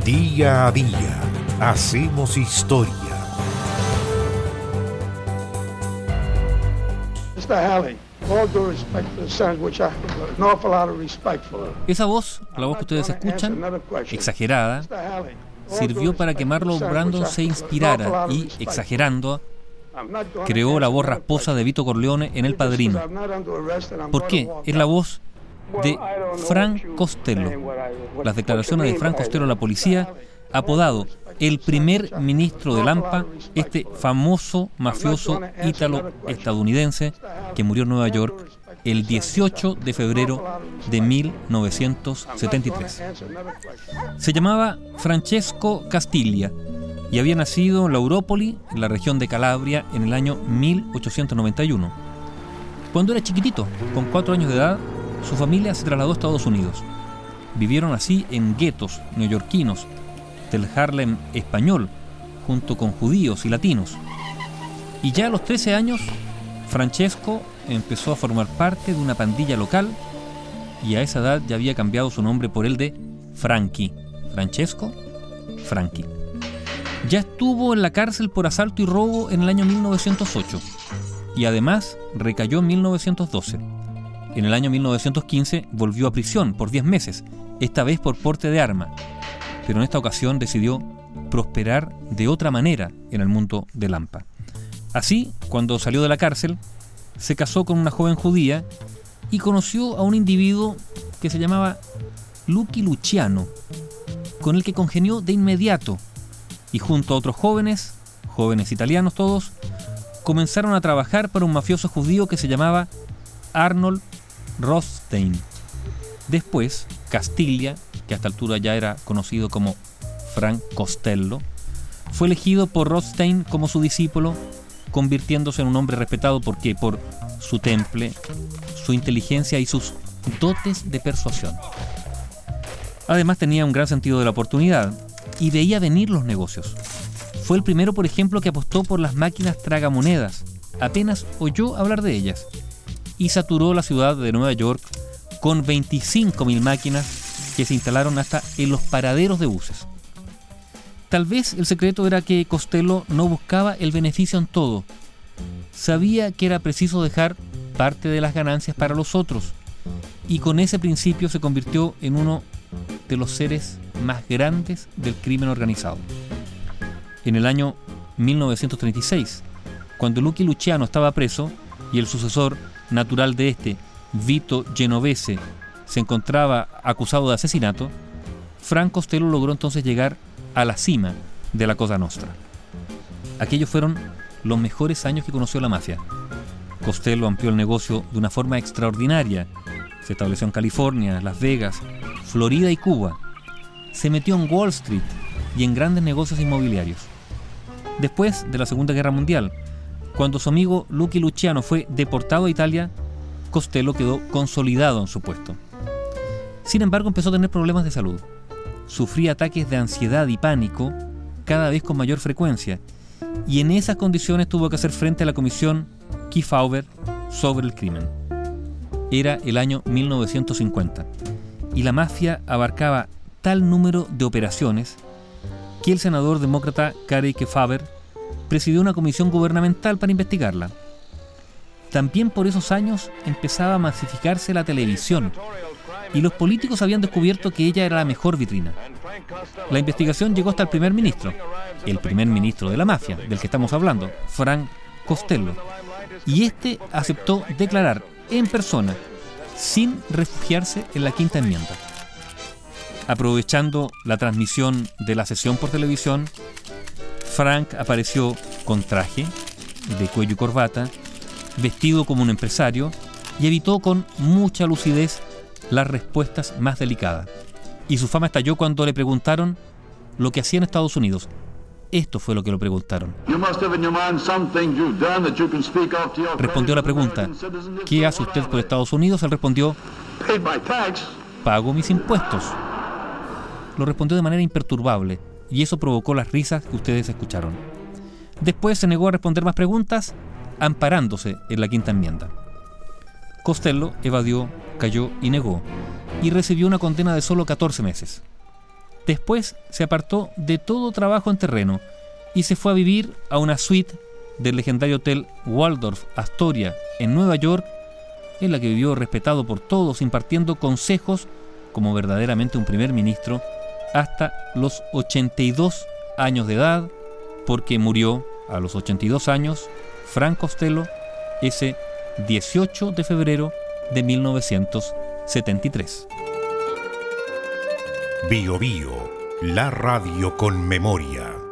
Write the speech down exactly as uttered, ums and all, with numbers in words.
Día a día hacemos historia. mister Halley, all due respect for the Senate, which I have an awful lot of respect for. Esa voz, la voz que ustedes escuchan, exagerada, sirvió para que Marlon Brando se inspirara y, exagerando, creó la voz rasposa de Vito Corleone en El Padrino. ¿Por qué? Es la voz de Frank Costello. Las declaraciones de Frank Costello a la policía, apodado el primer ministro de Lampa, este famoso mafioso ítalo-estadounidense que murió en Nueva York el dieciocho de febrero de mil novecientos setenta y tres. Se llamaba Francesco Castiglia y había nacido en Lauropoli, en la región de Calabria, en el año mil ochocientos noventa y uno. Cuando era chiquitito, con cuatro años de edad, su familia se trasladó a Estados Unidos. Vivieron así en guetos neoyorquinos del Harlem español, junto con judíos y latinos. Y ya a los trece años, Francesco empezó a formar parte de una pandilla local y a esa edad ya había cambiado su nombre por el de Frankie. Francesco Frankie. Ya estuvo en la cárcel por asalto y robo en el año mil novecientos ocho y además recayó en mil novecientos doce. En el año mil novecientos quince volvió a prisión por diez meses, esta vez por porte de arma, pero en esta ocasión decidió prosperar de otra manera en el mundo de Lampa. Así, cuando salió de la cárcel, se casó con una joven judía y conoció a un individuo que se llamaba Lucky Luciano, con el que congenió de inmediato, y junto a otros jóvenes, jóvenes italianos todos, comenzaron a trabajar para un mafioso judío que se llamaba Arnold Rothstein. Después, Castiglia, que a esta altura ya era conocido como Frank Costello, fue elegido por Rothstein como su discípulo, convirtiéndose en un hombre respetado porque por su temple, su inteligencia y sus dotes de persuasión. Además tenía un gran sentido de la oportunidad y veía venir los negocios. Fue el primero, por ejemplo, que apostó por las máquinas tragamonedas, apenas oyó hablar de ellas, y saturó la ciudad de Nueva York con veinticinco mil máquinas que se instalaron hasta en los paraderos de buses. Tal vez el secreto era que Costello no buscaba el beneficio en todo. Sabía que era preciso dejar parte de las ganancias para los otros, y con ese principio se convirtió en uno de los seres más grandes del crimen organizado. En el año mil novecientos treinta y seis, cuando Lucky Luciano estaba preso y el sucesor natural de este, Vito Genovese, se encontraba acusado de asesinato, Frank Costello logró entonces llegar a la cima de la Cosa Nostra. Aquellos fueron los mejores años que conoció la mafia. Costello amplió el negocio de una forma extraordinaria. Se estableció en California, Las Vegas, Florida y Cuba. Se metió en Wall Street y en grandes negocios inmobiliarios. Después de la Segunda Guerra Mundial, cuando su amigo Lucky Luciano fue deportado a Italia, Costello quedó consolidado en su puesto. Sin embargo, empezó a tener problemas de salud. Sufría ataques de ansiedad y pánico cada vez con mayor frecuencia, y en esas condiciones tuvo que hacer frente a la comisión Kefauver sobre el crimen. Era el año mil novecientos cincuenta, y la mafia abarcaba tal número de operaciones que el senador demócrata Cary Kefauver presidió una comisión gubernamental para investigarla. También por esos años empezaba a masificarse la televisión, y los políticos habían descubierto que ella era la mejor vitrina. La investigación llegó hasta el primer ministro, el primer ministro de la mafia, del que estamos hablando, Frank Costello, y este aceptó declarar en persona, sin refugiarse en la Quinta Enmienda. Aprovechando la transmisión de la sesión por televisión, Frank apareció con traje, de cuello y corbata, vestido como un empresario, y evitó con mucha lucidez las respuestas más delicadas. Y su fama estalló cuando le preguntaron lo que hacía en Estados Unidos. Esto fue lo que le preguntaron. Respondió la pregunta: ¿qué hace usted por Estados Unidos? Él respondió: pago mis impuestos. Lo respondió de manera imperturbable, y eso provocó las risas que ustedes escucharon. Después se negó a responder más preguntas, amparándose en la Quinta Enmienda. Costello evadió, cayó y negó, y recibió una condena de solo catorce meses. Después se apartó de todo trabajo en terreno y se fue a vivir a una suite del legendario hotel Waldorf Astoria en Nueva York, en la que vivió respetado por todos, impartiendo consejos como verdaderamente un primer ministro hasta los ochenta y dos años de edad, porque murió a los ochenta y dos años Frank Costello ese dieciocho de febrero de mil novecientos setenta y tres. Bio Bio, la radio con memoria.